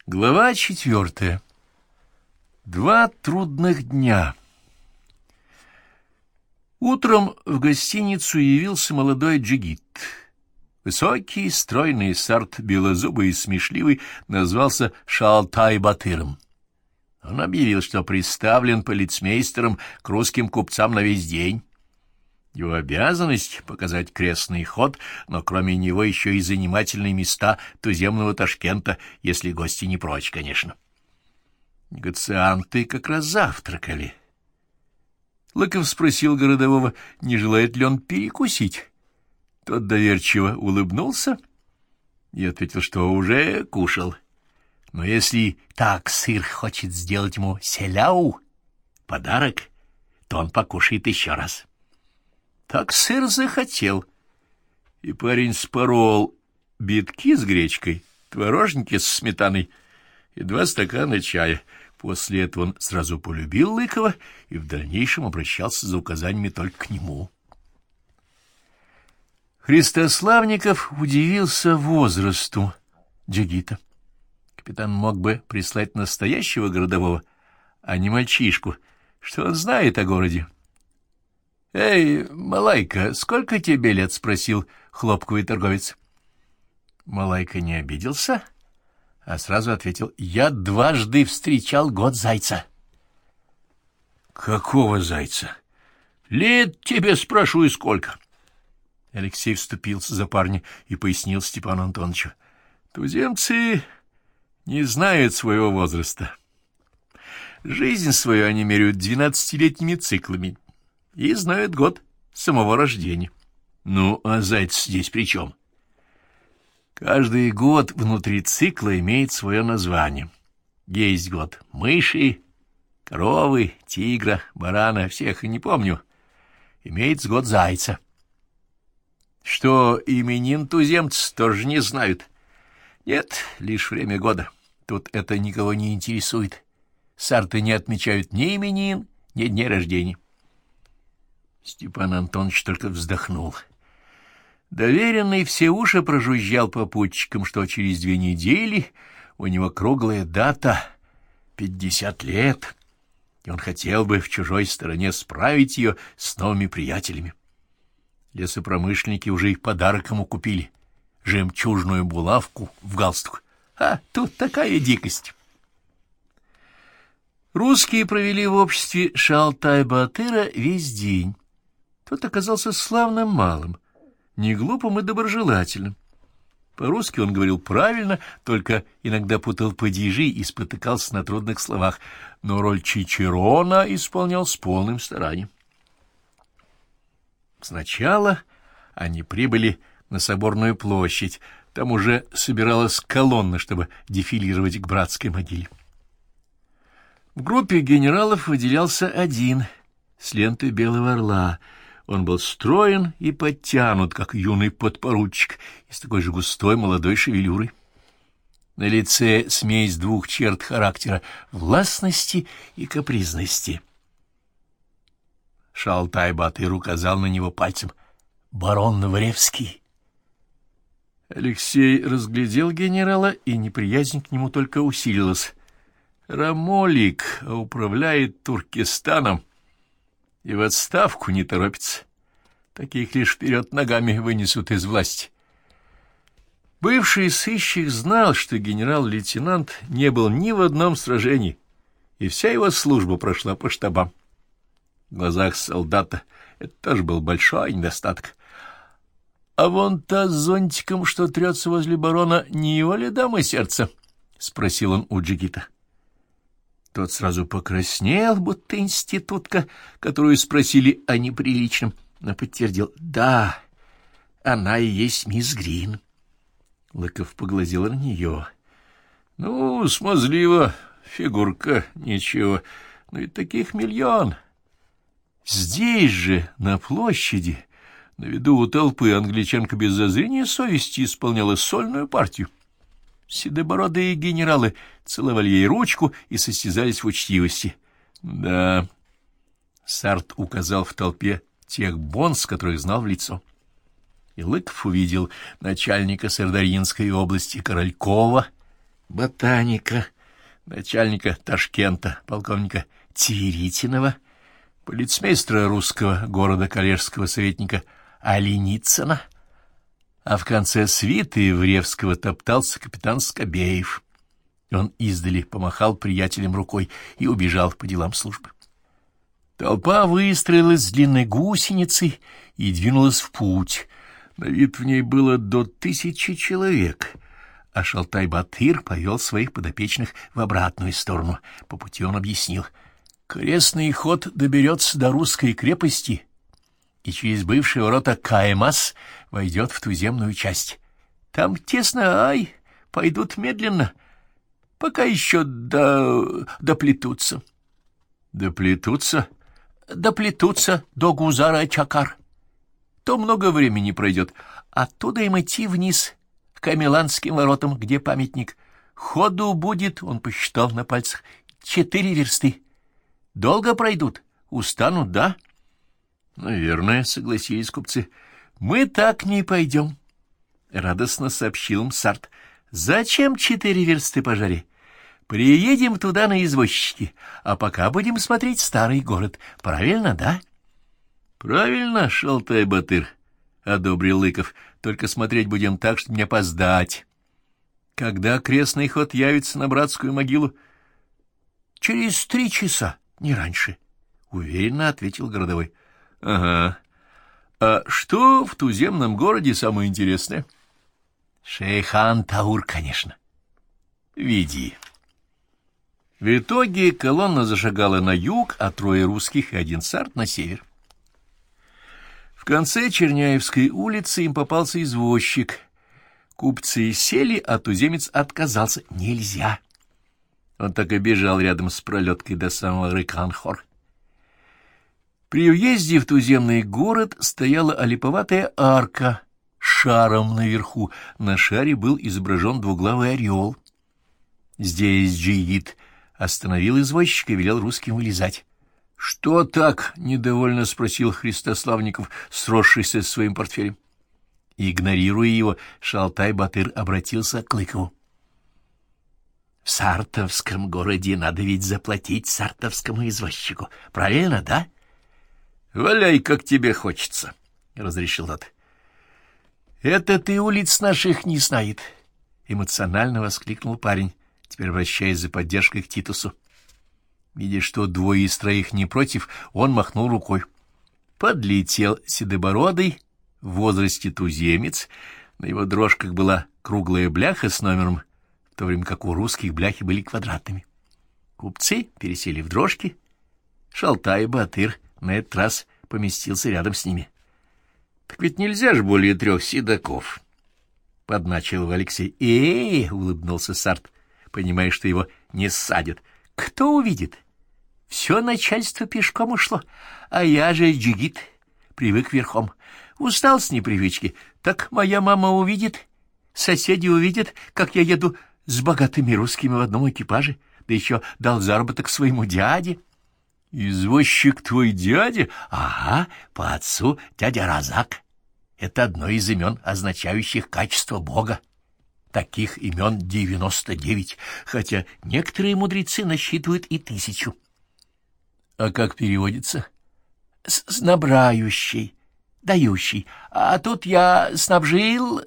Глава 4. Два трудных дня. Утром в гостиницу явился молодой джигит. Высокий, стройный сарт, белозубый и смешливый, назвался Шалтай-Батыром. Он объявил, что приставлен полицмейстером к русским купцам на весь день. Его обязанность — показать крестный ход, но кроме него еще и занимательные места туземного Ташкента, если гости не прочь, конечно. Негоцианты как раз завтракали. Лыков спросил городового, не желает ли он перекусить. Тот доверчиво улыбнулся и ответил, что уже кушал. Но если так сыр хочет сделать ему селяу, подарок, то он покушает еще раз. Так сыр захотел, и парень спорол битки с гречкой, творожники с сметаной и 2 стакана чая. После этого он сразу полюбил Лыкова и в дальнейшем обращался за указаниями только к нему. Христославников удивился возрасту джигита. Капитан мог бы прислать настоящего городового, а не мальчишку, что он знает о городе. — Эй, Малайка, сколько тебе лет? — спросил хлопковый торговец. Малайка не обиделся, а сразу ответил: — Я дважды встречал год зайца. — Какого зайца? Лет тебе, спрашиваю, сколько? Алексей вступился за парня и пояснил Степану Антоновичу: туземцы не знают своего возраста. Жизнь свою они меряют 12-летними циклами и знают год самого рождения. Ну, а заяц здесь при чем? Каждый год внутри цикла имеет свое название. Есть год мыши, коровы, тигра, барана, всех не помню. Имеется год зайца. Что именин туземцы тоже не знают. Нет, лишь время года. Тут это никого не интересует. Сарты не отмечают ни именин, ни дней рождения. Степан Антонович только вздохнул. Доверенный все уши прожужжал попутчикам, что через 2 недели у него круглая дата — 50 лет, и он хотел бы в чужой стороне справить ее с новыми приятелями. Лесопромышленники уже их подарок ему купили — жемчужную булавку в галстук. А тут такая дикость. Русские провели в обществе Шалтай-Батыра весь день. Тот оказался славным малым, неглупым и доброжелательным. По-русски он говорил правильно, только иногда путал падежи и спотыкался на трудных словах, но роль Чичерона исполнял с полным старанием. Сначала они прибыли на Соборную площадь, там уже собиралась колонна, чтобы дефилировать к братской могиле. В группе генералов выделялся один с лентой белого орла. Он был строен и подтянут, как юный подпоручик, и с такой же густой молодой шевелюрой. На лице смесь 2 черт характера — властности и капризности. Шалтай-Батыр указал на него пальцем: барон Наваревский. Алексей разглядел генерала, и неприязнь к нему только усилилась. Рамолик управляет Туркестаном и в отставку не торопится. Таких лишь вперед ногами вынесут из власти. Бывший сыщик знал, что генерал-лейтенант не был ни в одном сражении, и вся его служба прошла по штабам. В глазах солдата это тоже был большой недостаток. — А вон та с зонтиком, что трется возле барона, не его ли дама сердца? — спросил он у джигита. Тот сразу покраснел, будто институтка, которую спросили о неприличном, но подтвердил: да, она и есть мисс Грин. Лыков поглазел на нее. Ну, смазлива, фигурка, ничего, но ведь таких миллион. Здесь же, на площади, на виду у толпы, англичанка без зазрения совести исполняла сольную партию. Седобородые генералы целовали ей ручку и состязались в учтивости. Да, Сарт указал в толпе тех бонс, которых знал в лицо. И Лыков увидел начальника Сардаринской области Королькова, ботаника, начальника Ташкента, полковника Тверитинова, полицмейстера русского города коллежского советника Оленицына, а в конце свиты Вревского топтался капитан Скобеев. Он издали помахал приятелям рукой и убежал по делам службы. Толпа выстроилась с длинной гусеницей и двинулась в путь. На вид в ней было до 1000 человек, а Шалтай-Батыр повел своих подопечных в обратную сторону. По пути он объяснил: крестный ход доберется до русской крепости и через бывшие ворота Каэмас войдет в туземную часть. Там тесно, пойдут медленно, пока еще доплетутся. Доплетутся? Доплетутся до Гузара-Чакар. То много времени пройдет. Оттуда им идти вниз, к Камеланским воротам, где памятник. Ходу будет, он посчитал на пальцах, 4 версты. Долго пройдут? Устанут, да? Наверное, согласились купцы. Мы так не пойдем, радостно сообщил им Сарт. Зачем 4 версты по жаре? Приедем туда на извозчике, а пока будем смотреть старый город. Правильно, да? Правильно, Шалтай-Батыр, одобрил Лыков. Только смотреть будем так, чтобы не опоздать. Когда крестный ход явится на братскую могилу? Через 3 часа, не раньше, уверенно ответил городовой. Ага. А что в туземном городе самое интересное? Шейхан-Таур, конечно. Веди. В итоге колонна зашагала на юг, а 3 русских и 1 сарт на север. В конце Черняевской улицы им попался извозчик. Купцы сели, а туземец отказался. Нельзя. Он так и бежал рядом с пролеткой до самого Рыканхор. При въезде в туземный город стояла олиповатая арка с шаром наверху. На шаре был изображен двуглавый орел. Здесь джигит остановил извозчика и велел русским вылезать. — Что так? — недовольно спросил Христославников, сросшийся с своим портфелем. Игнорируя его, Шалтай-Батыр обратился к Лыкову. — В сартовском городе надо ведь заплатить сартовскому извозчику. Правильно, да? — Валяй, как тебе хочется, — разрешил тот. — Это ты улиц наших не знает, — эмоционально воскликнул парень, теперь обращаясь за поддержкой к Титусу. Видя, что 2 из 3 не против, он махнул рукой. Подлетел седобородый, в возрасте туземец, на его дрожках была круглая бляха с номером, в то время как у русских бляхи были квадратными. Купцы пересели в дрожки, Шалтай-Батыр на этот раз поместился рядом с ними. — Так ведь нельзя ж более 3 седаков, — подначил его Алексей. — улыбнулся Сарт, понимая, что его не ссадят. — Кто увидит? Все начальство пешком ушло, а я же джигит, привык верхом. Устал с непривычки. Так моя мама увидит, соседи увидят, как я еду с богатыми русскими в одном экипаже, да еще дал заработок своему дяде. — Извозчик твой дядя? — Ага, по отцу дядя Разак. Это одно из имен, означающих качество Бога. Таких имен 99, хотя некоторые мудрецы насчитывают и 1000. — А как переводится? — Снабжающий, дающий. А тут я снабдил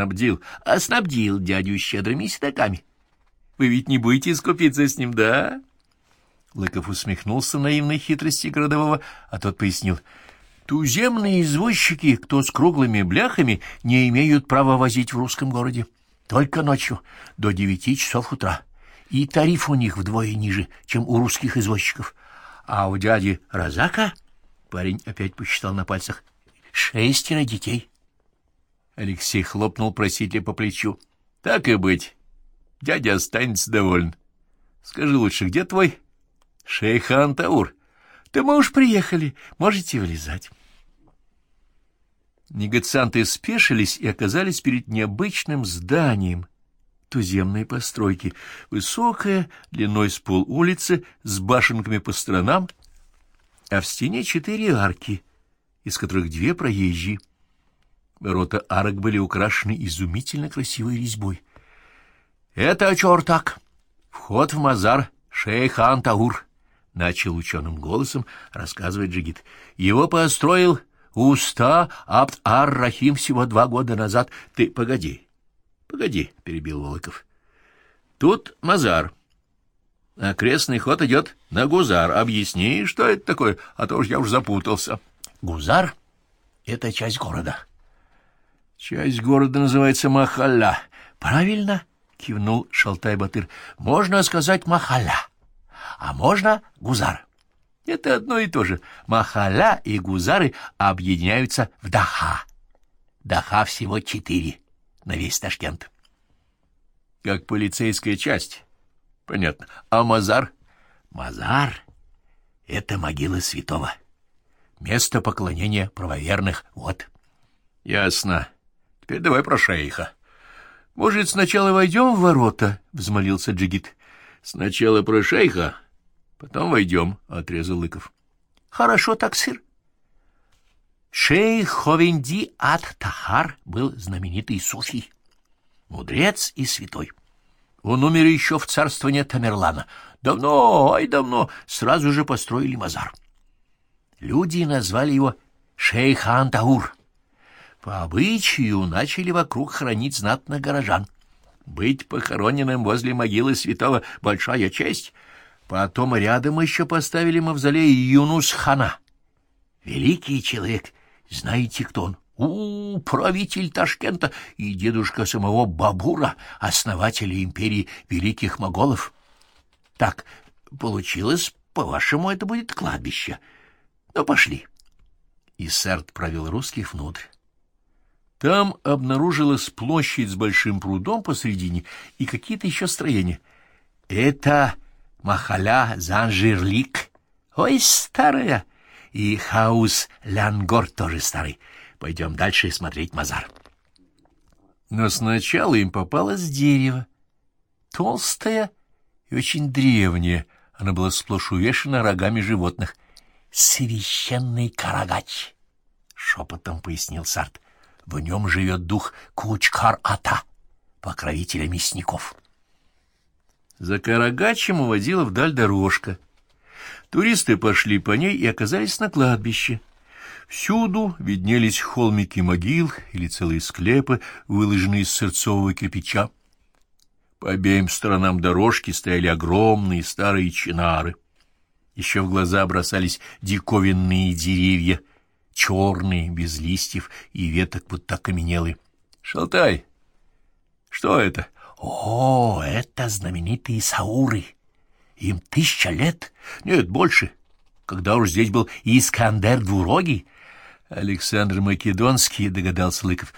дядю щедрыми седоками. Вы ведь не будете скупиться с ним, да? Лыков усмехнулся наивной хитрости городового, а тот пояснил. Туземные извозчики, кто с круглыми бляхами, не имеют права возить в русском городе. Только ночью, до 9 часов утра. И тариф у них вдвое ниже, чем у русских извозчиков. А у дяди Разака, парень опять посчитал на пальцах, 6 детей. Алексей хлопнул просителя по плечу. — Так и быть, дядя останется доволен. Скажи лучше, где твой Шейхан-Таур? Да мы уж приехали, можете вылезать. Негацианты спешились и оказались перед необычным зданием туземной постройки. Высокая, длиной с полулицы, с башенками по сторонам, а в стене 4 арки, из которых 2 проезжие. Ворота арок были украшены изумительно красивой резьбой. Это чёрт так. Вход в мазар шейха Антаур, — начал ученым голосом рассказывать джигит. Его построил Уста Абд-ар-Рахим всего 2 года назад. Ты погоди, — перебил Волоков. Тут мазар. Окрестный ход идет на Гузар. Объясни, что это такое, а то уж я запутался. Гузар — это часть города. Часть города называется Махалла. Правильно, — кивнул Шалтай-Батыр. Можно сказать Махалла, а можно Гузар. Это одно и то же. Махалла и Гузары объединяются в Даха. Даха всего 4 на весь Ташкент. Как полицейская часть. Понятно. А мазар? Мазар — это могила святого. Место поклонения правоверных. Вот. Ясно. Теперь давай про шейха. Может, сначала войдем в ворота? — взмолился джигит. Сначала про шейха, потом войдем, — отрезал Лыков. Хорошо так, сыр. Шейх Ховенди ат-Тахар был знаменитый суфий, мудрец и святой. Он умер еще в царствовании Тамерлана. Давно, ай давно, сразу же построили мазар. Люди назвали его шейх Антаур. По обычаю начали вокруг хранить знатных горожан. Быть похороненным возле могилы святого — большая честь. Потом рядом еще поставили мавзолей Юнус-хана. Великий человек, знаете, кто он? Правитель Ташкента и дедушка самого Бабура, основателя империи великих моголов. Так, получилось, по-вашему, это будет кладбище. Ну, пошли. И Сарт провел русских внутрь. Там обнаружилась площадь с большим прудом посредине и какие-то еще строения. Это Махаля Занжирлик. Ой, старая. И хаус Лянгор тоже старый. Пойдем дальше смотреть мазар. Но сначала им попалось дерево. Толстое и очень древнее. Оно было сплошь увешано рогами животных. «Священный Карагач», — шепотом пояснил Сарт. В нем живет дух Кучкар-Ата, покровителя мясников. За Карагачем уводила вдаль дорожка. Туристы пошли по ней и оказались на кладбище. Всюду виднелись холмики могил или целые склепы, выложенные из сырцового кирпича. По обеим сторонам дорожки стояли огромные старые чинары. Еще в глаза бросались диковинные деревья, черные, без листьев и веток, будто окаменелые. — Шалтай, что это? — О, это знаменитые сауры. Им 1000 лет. Нет, больше. Когда уж здесь был Искандер Двурогий. Александр Македонский, догадался Лыков.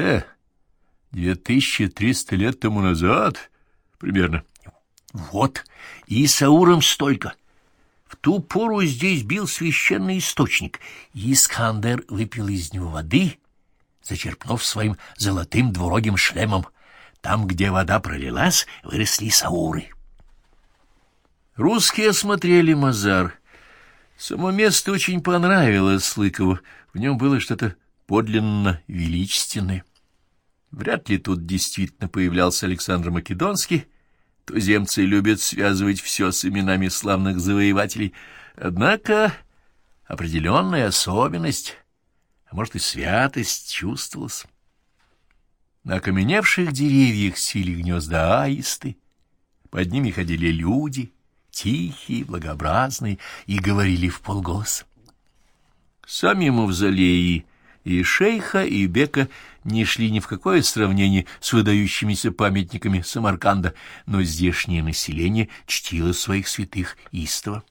2300 лет тому назад, примерно. Вот, и саурам столько. В ту пору здесь бил священный источник, и Искандер выпил из него воды, зачерпнув своим золотым двурогим шлемом. Там, где вода пролилась, выросли сауры. Русские осмотрели мазар. Само место очень понравилось Лыкову. В нем было что-то подлинно величественное. Вряд ли тут действительно появлялся Александр Македонский. Туземцы любят связывать все с именами славных завоевателей. Однако определенная особенность, а может и святость, чувствовалась. На окаменевших деревьях свили гнезда аисты. Под ними ходили люди, тихие, благообразные, и говорили вполголоса. Сами мавзолеи и шейха, и бека не шли ни в какое сравнение с выдающимися памятниками Самарканда, но здешнее население чтило своих святых истово.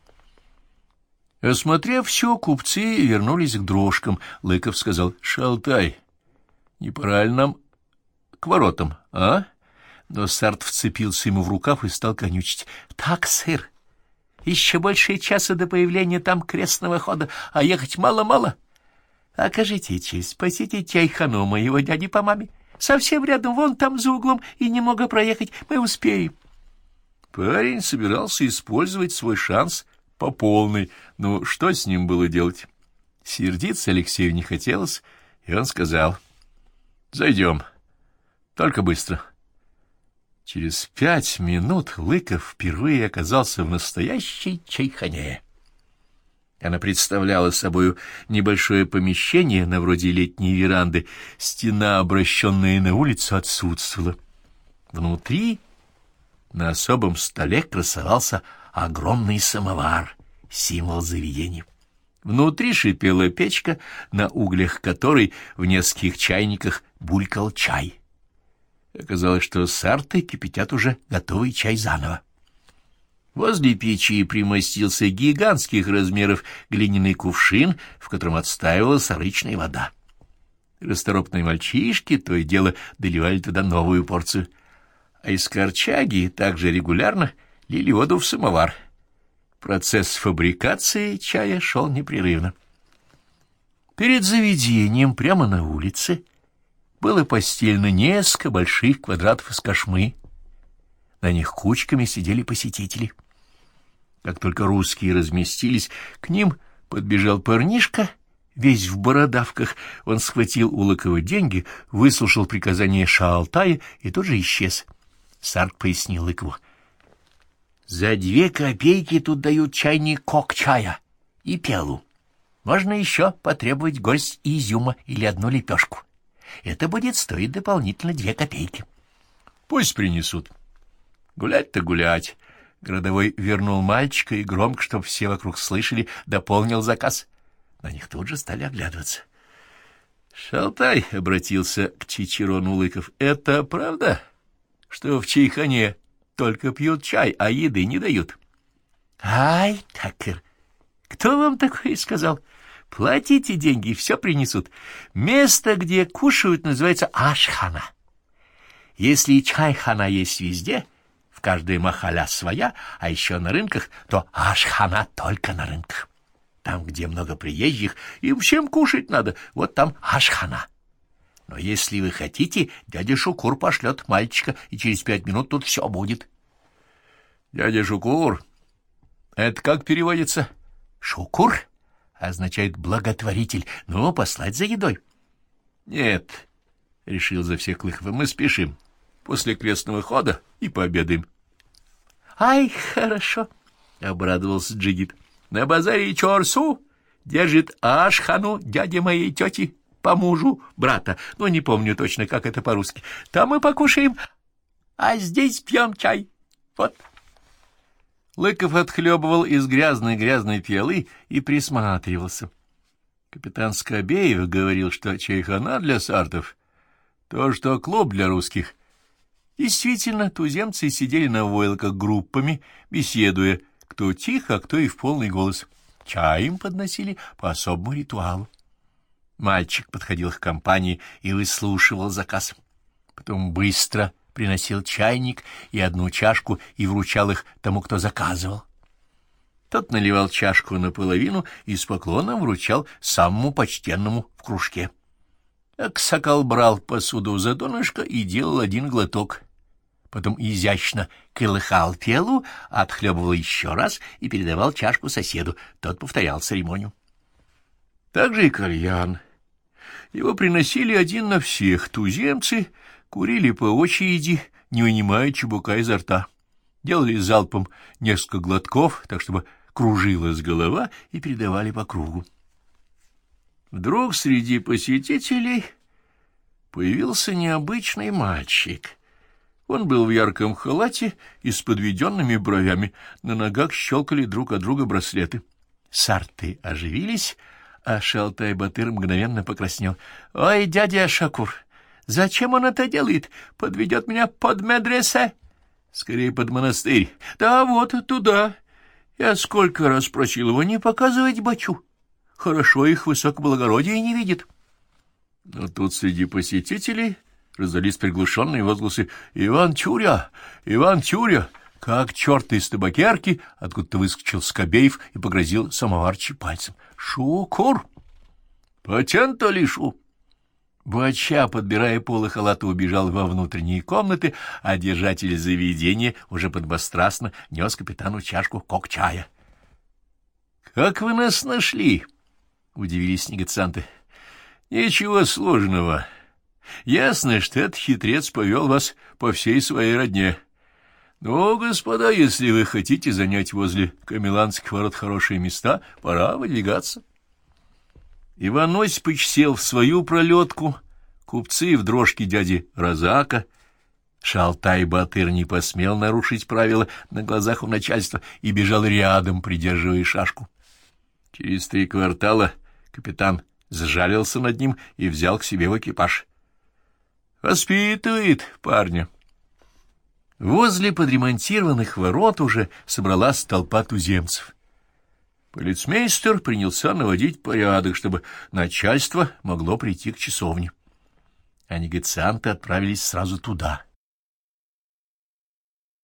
Осмотрев все, купцы вернулись к дрожкам. Лыков сказал: — Шалтай, не пора ли нам к воротам, а? Но Сарт вцепился ему в рукав и стал конючить. — Так, сэр, еще больше часа до появления там крестного хода, а ехать мало-мало. Окажите честь, посетите Айхану, моего дяди по маме. Совсем рядом, вон там за углом, и немного проехать, мы успеем. Парень собирался использовать свой шанс по полной, но что с ним было делать? Сердиться Алексею не хотелось, и он сказал: — Зайдем, только быстро. Через 5 минут Лыков впервые оказался в настоящей чайхане. Она представляла собою небольшое помещение, на вроде летней веранды. Стена, обращенная на улицу, отсутствовала. Внутри на особом столе красовался огромный самовар, символ заведения. Внутри шипела печка, на углях которой в нескольких чайниках булькал чай. Оказалось, что сарты кипятят уже готовый чай заново. Возле печи примостился гигантских размеров глиняный кувшин, в котором отстаивалась рычная вода. Расторопные мальчишки то и дело доливали туда новую порцию, а из корчаги также регулярно лили воду в самовар. Процесс фабрикации чая шел непрерывно. Перед заведением прямо на улице было постелено несколько больших квадратов из кошмы. На них кучками сидели посетители. Как только русские разместились, к ним подбежал парнишка, весь в бородавках. Он схватил у Лыкова деньги, выслушал приказание Шаалтая и тут же исчез. Сарт пояснил Лыкову: «За 2 копейки тут дают чайник кок-чая и пиалу. Можно еще потребовать горсть изюма или 1 лепешку. Это будет стоить дополнительно 2 копейки». «Пусть принесут. Гулять-то гулять». Городовой вернул мальчика и громко, чтобы все вокруг слышали, дополнил заказ. На них тут же стали оглядываться. «Шалтай», — обратился к Чичерону Лыков, — «это правда, что в чайхане только пьют чай, а еды не дают?» «Ай, такер, кто вам такое сказал? Платите деньги, и все принесут. Место, где кушают, называется ашхана. Если чайхана есть везде, в каждой махаля своя, а еще на рынках, то ашхана только на рынках. Там, где много приезжих, им всем кушать надо, вот там ашхана. Но если вы хотите, дядя Шукур пошлет мальчика, и через 5 минут тут все будет». «Дядя Шукур? Это как переводится?» «Шукур» означает благотворитель, но послать за едой». «Нет», — решил за всех Лыков, — «мы спешим. После крестного хода и пообедаем». «Ай, хорошо», — обрадовался Джигит. «На базаре Чорсу держит ашхану дядя моей тети по мужу брата. Ну, не помню точно, как это по-русски. Там мы покушаем, а здесь пьем чай. Вот». Лыков отхлебывал из грязной пиалы и присматривался. Капитан Скобеев говорил, что чайхана для сартов — то, что клуб для русских. Действительно, туземцы сидели на войлоках группами, беседуя, кто тихо, а кто и в полный голос. Чай им подносили по особому ритуалу. Мальчик подходил к компании и выслушивал заказ. Потом быстро приносил чайник и 1 чашку и вручал их тому, кто заказывал. Тот наливал чашку наполовину и с поклоном вручал самому почтенному в кружке. Аксакал брал посуду за донышко и делал 1 глоток. Потом изящно колыхал пиалу, отхлебывал еще раз и передавал чашку соседу. Тот повторял церемонию. Так же и кальян. Его приносили 1 на всех. Туземцы курили по очереди, не вынимая чубука изо рта. Делали залпом несколько глотков, так чтобы кружилась голова, и передавали по кругу. Вдруг среди посетителей появился необычный мальчик. Он был в ярком халате и с подведенными бровями. На ногах щелкали друг от друга браслеты. Сарты оживились, а Шалтай-Батыр мгновенно покраснел. «Ой, дядя Шакур, зачем он это делает? Подведет меня под медресе?» «Скорее под монастырь». «Да вот, туда. Я сколько раз просил его не показывать бачу. Хорошо их высокоблагородие не видит». Но тут среди посетителей раздались приглушенные возгласы: «Иван Тюря! Иван Тюря!» Как черт из табакерки откуда-то выскочил Скобеев и погрозил самоварчи пальцем. «Шукур! Патента лишу!» Бача, подбирая полы халата, убежал во внутренние комнаты, а держатель заведения уже подбострастно нес капитану чашку кок-чая. «Как вы нас нашли?» — удивились негацианты. «Ничего сложного. Ясно, что этот хитрец повел вас по всей своей родне. Ну, господа, если вы хотите занять возле Камеланских ворот хорошие места, пора выдвигаться. Иван Осипович сел в свою пролетку, купцы в дрожке дяди Розака. Шалтай-Батыр не посмел нарушить правила на глазах у начальства и бежал рядом, придерживая шашку. Через 3 квартала капитан сжалился над ним и взял к себе в экипаж. Воспитывает парня. Возле подремонтированных ворот уже собралась толпа туземцев. Полицмейстер принялся наводить порядок, чтобы начальство могло прийти к часовне. А негацианты отправились сразу туда.